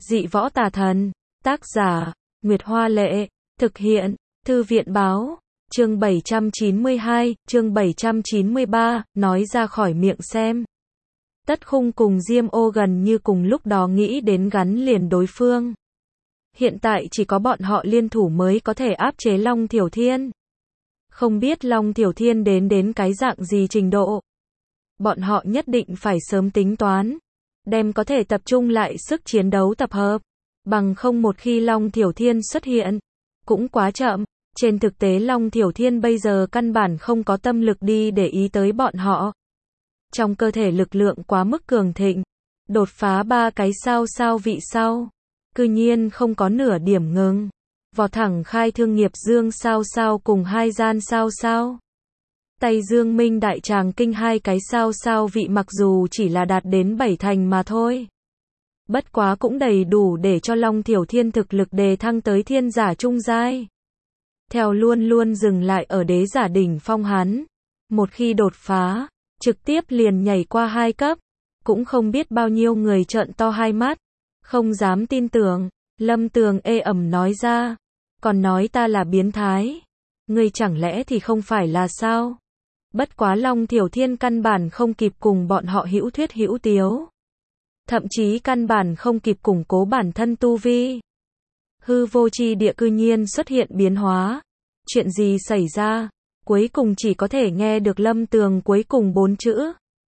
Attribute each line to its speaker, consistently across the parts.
Speaker 1: Dị võ tà thần. Tác giả, Nguyệt Hoa Lệ. Thực hiện, Thư viện Báo. Chương 792, chương 793, nói ra khỏi miệng xem. Tất Khung cùng Diêm Ô gần như cùng lúc đó nghĩ đến gắn liền đối phương. Hiện tại chỉ có bọn họ liên thủ mới có thể áp chế Long Thiểu Thiên. Không biết Long Thiểu Thiên đến cái dạng gì trình độ. Bọn họ nhất định phải sớm tính toán, đem có thể tập trung lại sức chiến đấu tập hợp. Bằng không một khi Long Thiểu Thiên xuất hiện, cũng quá chậm. Trên thực tế Long Thiểu Thiên bây giờ căn bản không có tâm lực đi để ý tới bọn họ. Trong cơ thể lực lượng quá mức cường thịnh, đột phá 3 cái sao vị sau, cư nhiên không có nửa điểm ngừng, vọt thẳng khai thương nghiệp dương sao cùng 2 gian sao. Tây Dương Minh Đại Tràng Kinh 2 cái sao vị mặc dù chỉ là đạt đến 7 thành mà thôi. Bất quá cũng đầy đủ để cho Long Thiểu Thiên thực lực đề thăng tới thiên giả trung giai. Theo luôn dừng lại ở đế giả đỉnh phong hắn. Một khi đột phá, trực tiếp liền nhảy qua 2 cấp. Cũng không biết bao nhiêu người trợn to hai mắt. Không dám tin tưởng. Lâm Tường ê ẩm nói ra. Còn nói ta là biến thái. Ngươi chẳng lẽ thì không phải là sao? Bất quá Long Thiểu Thiên căn bản không kịp cùng bọn họ hữu thuyết hữu tiếu. Thậm chí căn bản không kịp củng cố bản thân tu vi. Hư vô chi địa cư nhiên xuất hiện biến hóa. Chuyện gì xảy ra? Cuối cùng chỉ có thể nghe được Lâm Tường cuối cùng 4 chữ.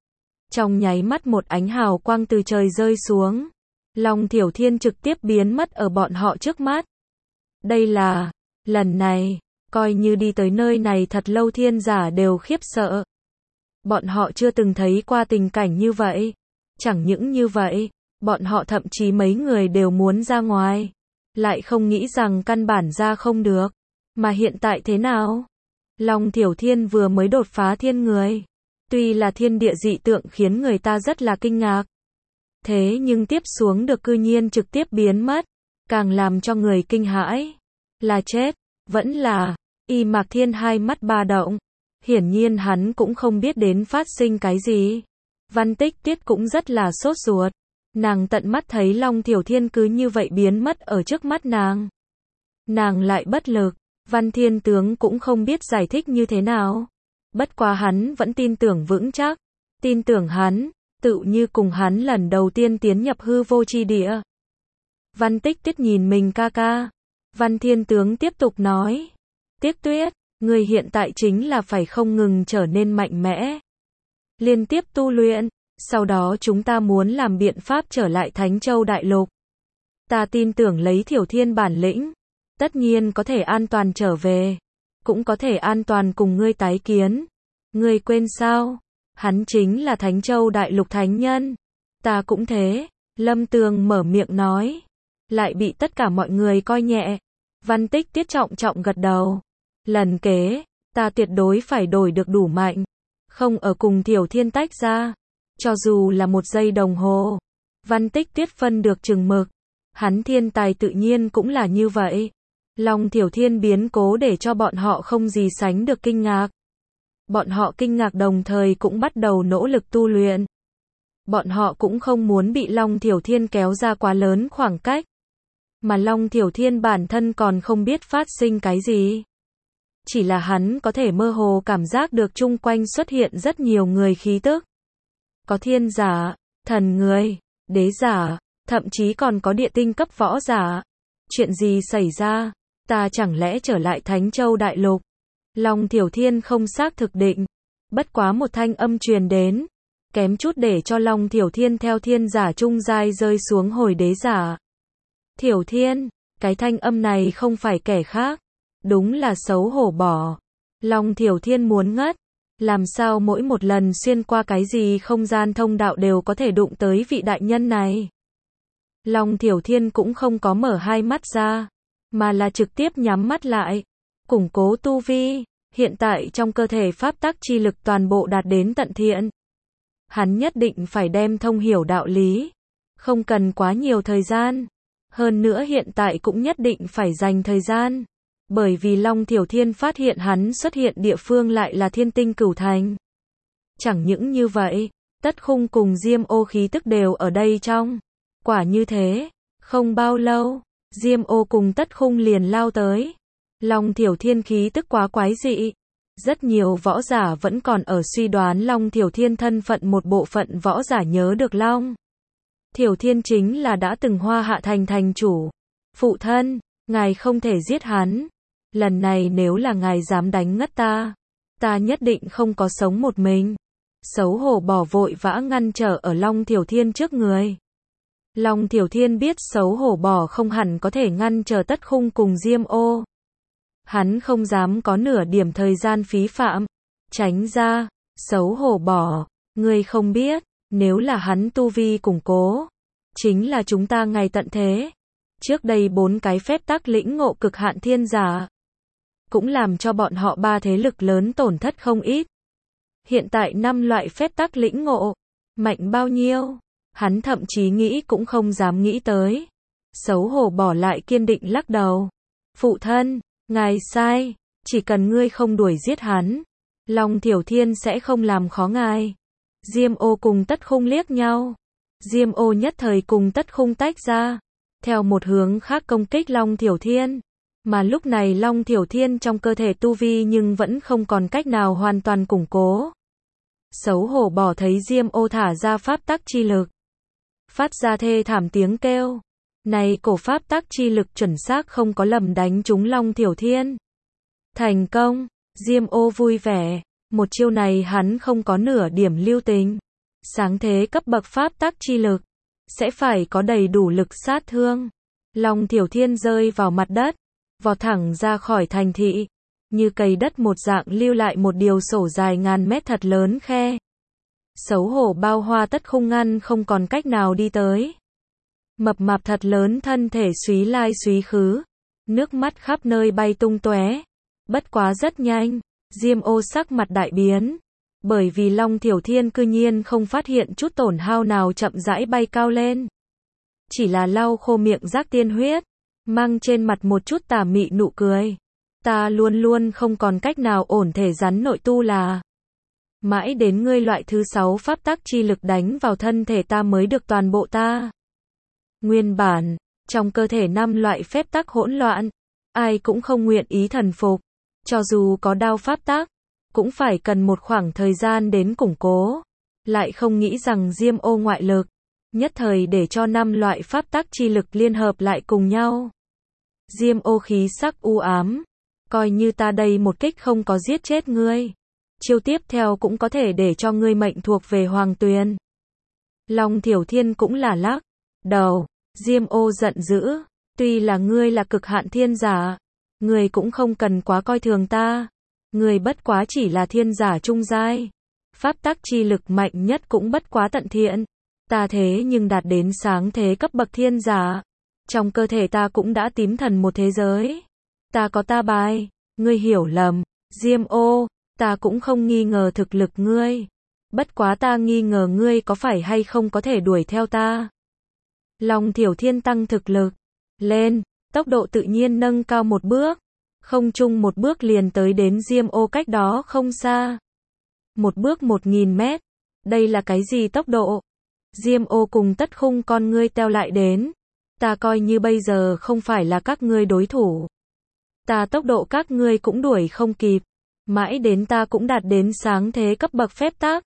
Speaker 1: Trong nháy mắt một ánh hào quang từ trời rơi xuống. Long Thiểu Thiên trực tiếp biến mất ở bọn họ trước mắt. Đây là, lần này, coi như đi tới nơi này thật lâu thiên giả đều khiếp sợ. Bọn họ chưa từng thấy qua tình cảnh như vậy. Chẳng những như vậy, bọn họ thậm chí mấy người đều muốn ra ngoài. Lại không nghĩ rằng căn bản ra không được. Mà hiện tại thế nào? Long Thiểu Thiên vừa mới đột phá thiên người. Tuy là thiên địa dị tượng khiến người ta rất là kinh ngạc. Thế nhưng tiếp xuống được cư nhiên trực tiếp biến mất. Càng làm cho người kinh hãi. Là chết, vẫn là. Y Mạc Thiên hai mắt ba động. Hiển nhiên hắn cũng không biết đến phát sinh cái gì. Văn Tích Tuyết cũng rất là sốt ruột. Nàng tận mắt thấy Long Thiểu Thiên cứ như vậy biến mất ở trước mắt nàng. Nàng lại bất lực. Văn Thiên Tướng cũng không biết giải thích như thế nào. Bất quá hắn vẫn tin tưởng vững chắc. Tin tưởng hắn, tự như cùng hắn lần đầu tiên tiến nhập hư vô chi địa. Văn Tích Tuyết nhìn mình ca ca. Văn Thiên Tướng tiếp tục nói. Tiếc Tuyết, người hiện tại chính là phải không ngừng trở nên mạnh mẽ. Liên tiếp tu luyện. Sau đó chúng ta muốn làm biện pháp trở lại Thánh Châu Đại Lục. Ta tin tưởng lấy Thiểu Thiên bản lĩnh. Tất nhiên có thể an toàn trở về. Cũng có thể an toàn cùng ngươi tái kiến. Ngươi quên sao? Hắn chính là Thánh Châu Đại Lục Thánh Nhân. Ta cũng thế. Lâm Tường mở miệng nói. Lại bị tất cả mọi người coi nhẹ. Văn Tích Tuyết trọng gật đầu. Lần kế, ta tuyệt đối phải đổi được đủ mạnh. Không ở cùng Thiểu Thiên tách ra. Cho dù là 1 giây đồng hồ. Văn Tích Tuyết phân được chừng mực. Hắn thiên tài tự nhiên cũng là như vậy. Long Thiểu Thiên biến cố để cho bọn họ không gì sánh được kinh ngạc. Bọn họ kinh ngạc đồng thời cũng bắt đầu nỗ lực tu luyện. Bọn họ cũng không muốn bị Long Thiểu Thiên kéo ra quá lớn khoảng cách. Mà Long Thiểu Thiên bản thân còn không biết phát sinh cái gì. Chỉ là hắn có thể mơ hồ cảm giác được chung quanh xuất hiện rất nhiều người khí tức. Có thiên giả, thần người, đế giả, thậm chí còn có địa tinh cấp võ giả. Chuyện gì xảy ra? Ta chẳng lẽ trở lại Thánh Châu Đại Lục? Long Thiểu Thiên không xác thực định. Bất quá một thanh âm truyền đến. Kém chút để cho Long Thiểu Thiên theo thiên giả trung giai rơi xuống hồi đế giả. Thiểu Thiên, cái thanh âm này không phải kẻ khác. Đúng là xấu hổ bỏ. Long Thiểu Thiên muốn ngất. Làm sao mỗi một lần xuyên qua cái gì không gian thông đạo đều có thể đụng tới vị đại nhân này. Long Thiểu Thiên cũng không có mở hai mắt ra. Mà là trực tiếp nhắm mắt lại. Củng cố tu vi. Hiện tại trong cơ thể pháp tắc chi lực toàn bộ đạt đến tận thiện. Hắn nhất định phải đem thông hiểu đạo lý. Không cần quá nhiều thời gian. Hơn nữa hiện tại cũng nhất định phải dành thời gian. Bởi vì Long Thiểu Thiên phát hiện hắn xuất hiện địa phương lại là Thiên Tinh Cửu Thành. Chẳng những như vậy, Tất Khung cùng Diêm Ô khí tức đều ở đây trong. Quả như thế, Không bao lâu, Diêm Ô cùng Tất Khung liền lao tới. Long Thiểu Thiên khí tức quá quái dị. Rất nhiều võ giả vẫn còn ở suy đoán Long Thiểu Thiên thân phận, một bộ phận võ giả nhớ được Long Thiểu Thiên chính là đã từng Hoa Hạ thành thành chủ. Phụ thân, ngài không thể giết hắn. Lần này nếu là ngài dám đánh ngất ta nhất định không có sống một mình. Xấu hổ bỏ vội vã ngăn trở ở Long Thiểu Thiên trước người. Long Thiểu Thiên biết xấu hổ bỏ không hẳn có thể ngăn trở Tất Khung cùng Diêm Ô. Hắn không dám có nửa điểm thời gian phí phạm. Tránh ra, xấu hổ bỏ, ngươi không biết, nếu là hắn tu vi củng cố, chính là chúng ta ngày tận thế. Trước đây 4 cái phép tắc lĩnh ngộ cực hạn thiên giả, cũng làm cho bọn họ 3 thế lực lớn tổn thất không ít. Hiện tại 5 loại phép tắc lĩnh ngộ, mạnh bao nhiêu, hắn thậm chí nghĩ cũng không dám nghĩ tới. Xấu hổ bỏ lại kiên định lắc đầu. Phụ thân, ngài sai, chỉ cần ngươi không đuổi giết hắn, Long Thiểu Thiên sẽ không làm khó ngài. Diêm Ô cùng Tất Khung liếc nhau. Diêm Ô nhất thời cùng Tất Khung tách ra, theo một hướng khác công kích Long Thiểu Thiên. Mà lúc này Long Thiểu Thiên trong cơ thể tu vi nhưng vẫn không còn cách nào hoàn toàn củng cố. Xấu hổ bỏ thấy Diêm Ô thả ra pháp tắc chi lực, phát ra thê thảm tiếng kêu. Này cổ pháp tắc chi lực chuẩn xác không có lầm đánh trúng Long Thiểu Thiên. Thành công, Diêm Ô vui vẻ, một chiêu này hắn không có nửa điểm lưu tình. Sáng thế cấp bậc pháp tắc chi lực, sẽ phải có đầy đủ lực sát thương. Long Thiểu Thiên rơi vào mặt đất, vọt thẳng ra khỏi thành thị, như cày đất một dạng lưu lại một điều sổ dài ngàn mét thật lớn khe. Xấu hổ bao hoa Tất Khung ngăn không còn cách nào đi tới. Mập mạp thật lớn thân thể súy lai súy khứ, nước mắt khắp nơi bay tung tóe. Bất quá rất nhanh, Diêm Ô sắc mặt đại biến, bởi vì Long Thiểu Thiên cư nhiên không phát hiện chút tổn hao nào, chậm rãi bay cao lên. Chỉ là lau khô miệng rác tiên huyết, mang trên mặt một chút tà mị nụ cười. Ta luôn luôn không còn cách nào ổn thể rắn nội tu là. Mãi đến ngươi loại thứ 6 pháp tắc chi lực đánh vào thân thể ta mới được toàn bộ ta. Nguyên bản, trong cơ thể 5 loại phép tắc hỗn loạn, ai cũng không nguyện ý thần phục. Cho dù có đao pháp tắc, cũng phải cần một khoảng thời gian đến củng cố. Lại không nghĩ rằng Diêm Ô ngoại lực, nhất thời để cho 5 loại pháp tắc chi lực liên hợp lại cùng nhau. Diêm Ô khí sắc u ám, coi như ta đây một kích không có giết chết ngươi, chiêu tiếp theo cũng có thể để cho ngươi mệnh thuộc về Hoàng Tuyền. Long Thiểu Thiên cũng là lắc đầu. Diêm Ô giận dữ, tuy là ngươi là cực hạn thiên giả, ngươi cũng không cần quá coi thường ta. Ngươi bất quá chỉ là thiên giả trung giai, pháp tắc chi lực mạnh nhất cũng bất quá tận thiện. Ta thế nhưng đạt đến sáng thế cấp bậc thiên giả, trong cơ thể ta cũng đã tím thần một thế giới. Ta có ta bài, ngươi hiểu lầm. Diêm Ô, ta cũng không nghi ngờ thực lực ngươi, bất quá ta nghi ngờ ngươi có phải hay không có thể đuổi theo ta. Long Thiểu Thiên tăng thực lực lên, tốc độ tự nhiên nâng cao một bước, không chung một bước liền tới đến Diêm Ô cách đó không xa. Một bước 1000 mét, đây là cái gì tốc độ? Diêm Ô cùng Tất Khung con ngươi teo lại đến. Ta coi như bây giờ không phải là các ngươi đối thủ. Ta tốc độ các ngươi cũng đuổi không kịp. Mãi đến ta cũng đạt đến sáng thế cấp bậc phép tắc.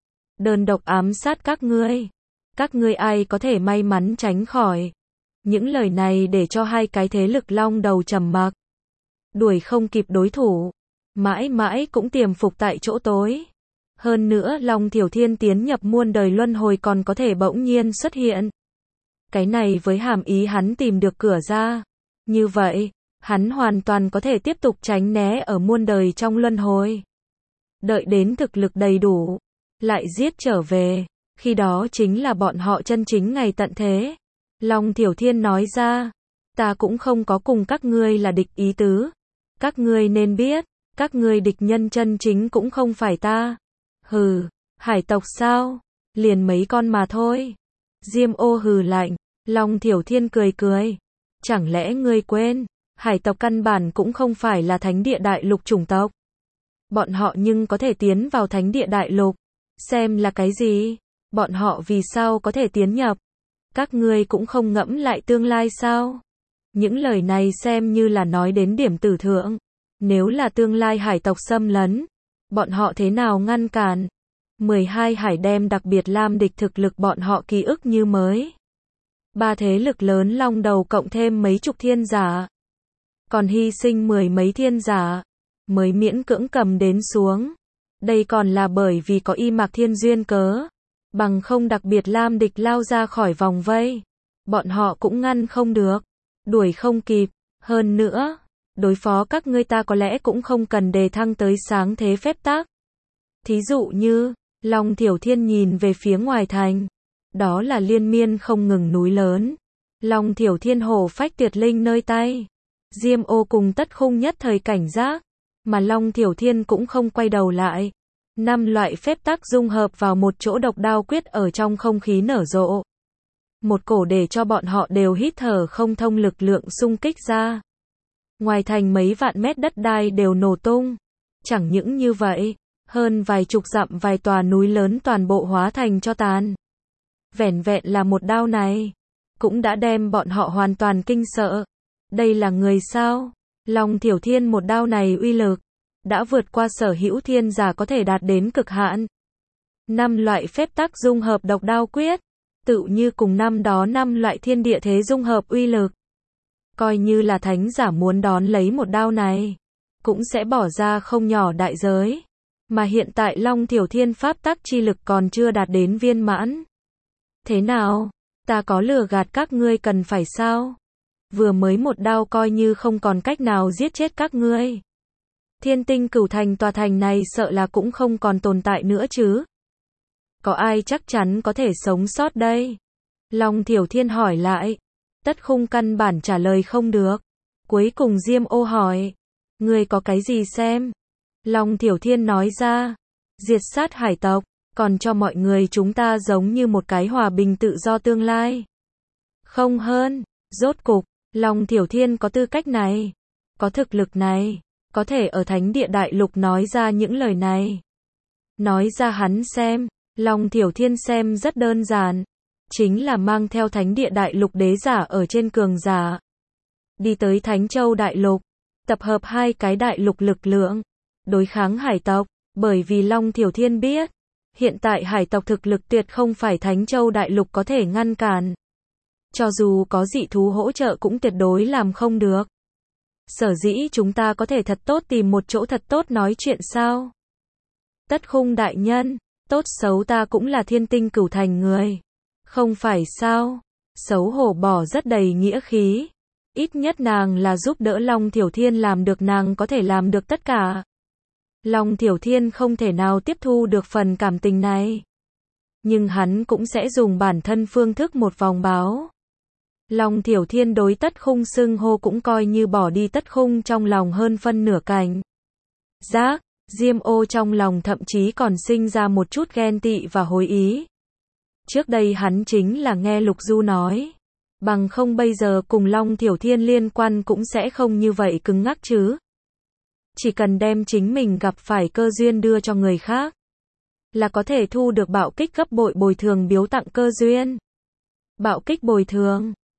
Speaker 1: Đơn độc ám sát các ngươi. Các ngươi ai có thể may mắn tránh khỏi. Những lời này để cho hai cái thế lực long đầu trầm mặc. Đuổi không kịp đối thủ, mãi mãi cũng tiềm phục tại chỗ tối. Hơn nữa Long Thiểu Thiên tiến nhập muôn đời luân hồi còn có thể bỗng nhiên xuất hiện. Cái này với hàm ý hắn tìm được cửa ra. Như vậy, hắn hoàn toàn có thể tiếp tục tránh né ở muôn đời trong luân hồi. Đợi đến thực lực đầy đủ, lại giết trở về. Khi đó chính là bọn họ chân chính ngày tận thế. Long Thiểu Thiên nói ra, ta cũng không có cùng các ngươi là địch ý tứ. Các ngươi nên biết, các ngươi địch nhân chân chính cũng không phải ta. Hừ, hải tộc sao? Liền mấy con mà thôi. Diêm Ô hừ lạnh. Long Thiểu Thiên cười cười. Chẳng lẽ ngươi quên, hải tộc căn bản cũng không phải là thánh địa đại lục chủng tộc. Bọn họ nhưng có thể tiến vào thánh địa đại lục. Xem là cái gì? Bọn họ vì sao có thể tiến nhập? Các ngươi cũng không ngẫm lại tương lai sao? Những lời này xem như là nói đến điểm tử thượng. Nếu là tương lai hải tộc xâm lấn, bọn họ thế nào ngăn cản? 12 hải đem đặc biệt lam địch thực lực bọn họ ký ức như mới. 3 thế lực lớn long đầu cộng thêm mấy chục thiên giả. Còn hy sinh 10 mấy thiên giả, mới miễn cưỡng cầm đến xuống. Đây còn là bởi vì có y mạc thiên duyên cớ. Bằng không đặc biệt lam địch lao ra khỏi vòng vây. Bọn họ cũng ngăn không được. Đuổi không kịp. Hơn nữa, đối phó các ngươi ta có lẽ cũng không cần đề thăng tới sáng thế phép tắc. Thí dụ như, Long Thiểu Thiên nhìn về phía ngoài thành. Đó là liên miên không ngừng núi lớn. Long Thiểu Thiên hổ phách tuyệt linh nơi tay. Diêm Ô cùng Tất Khung nhất thời cảnh giác. Mà Long Thiểu Thiên cũng không quay đầu lại. 5 loại phép tắc dung hợp vào một chỗ độc đao quyết ở trong không khí nở rộ. Một cổ để cho bọn họ đều hít thở không thông lực lượng xung kích ra. Ngoài thành mấy vạn mét đất đai đều nổ tung. Chẳng những như vậy, hơn vài chục dặm vài tòa núi lớn toàn bộ hóa thành tro tàn. Vẻn vẹn là một đao này, cũng đã đem bọn họ hoàn toàn kinh sợ. Đây là người sao? Long Thiểu Thiên một đao này uy lực, đã vượt qua sở hữu thiên giả có thể đạt đến cực hạn. 5 loại phép tắc dung hợp độc đao quyết, tự như cùng năm đó 5 loại thiên địa thế dung hợp uy lực. Coi như là thánh giả muốn đón lấy một đao này, cũng sẽ bỏ ra không nhỏ đại giới. Mà hiện tại Long Thiểu Thiên pháp tắc chi lực còn chưa đạt đến viên mãn. Thế nào? Ta có lừa gạt các ngươi cần phải sao? Vừa mới một đao coi như không còn cách nào giết chết các ngươi. Thiên Tinh Cửu Thành tòa thành này sợ là cũng không còn tồn tại nữa chứ. Có ai chắc chắn có thể sống sót đây? Long Thiểu Thiên hỏi lại. Tất Khung căn bản trả lời không được. Cuối cùng Diêm Ô hỏi. Ngươi có cái gì xem? Long Thiểu Thiên nói ra. Diệt sát hải tộc, còn cho mọi người chúng ta giống như một cái hòa bình tự do tương lai. Không hơn, rốt cục, Long Thiểu Thiên có tư cách này, có thực lực này, có thể ở Thánh Địa Đại Lục nói ra những lời này. Nói ra hắn xem, Long Thiểu Thiên xem rất đơn giản, chính là mang theo Thánh Địa Đại Lục đế giả ở trên cường giả. Đi tới Thánh Châu Đại Lục, tập hợp 2 cái đại lục lực lượng, đối kháng hải tộc, bởi vì Long Thiểu Thiên biết, hiện tại hải tộc thực lực tuyệt không phải Thánh Châu Đại Lục có thể ngăn cản. Cho dù có dị thú hỗ trợ cũng tuyệt đối làm không được. Sở dĩ chúng ta có thể thật tốt tìm một chỗ thật tốt nói chuyện sao? Tất Khung đại nhân, tốt xấu ta cũng là Thiên Tinh Cửu Thành người. Không phải sao? Xấu hổ bỏ rất đầy nghĩa khí. Ít nhất nàng là giúp đỡ Long Thiểu Thiên làm được, nàng có thể làm được tất cả. Long Thiểu Thiên không thể nào tiếp thu được phần cảm tình này. Nhưng hắn cũng sẽ dùng bản thân phương thức một vòng báo. Long Thiểu Thiên đối Tất Khung xưng hô cũng coi như bỏ đi Tất Khung trong lòng hơn phân nửa cảnh giác. Diêm Ô trong lòng thậm chí còn sinh ra một chút ghen tị và hối ý. Trước đây hắn chính là nghe Lục Du nói. Bằng không bây giờ cùng Long Thiểu Thiên liên quan cũng sẽ không như vậy cứng ngắc chứ. Chỉ cần đem chính mình gặp phải cơ duyên đưa cho người khác, là có thể thu được bạo kích gấp bội bồi thường biếu tặng cơ duyên. Bạo kích bồi thường,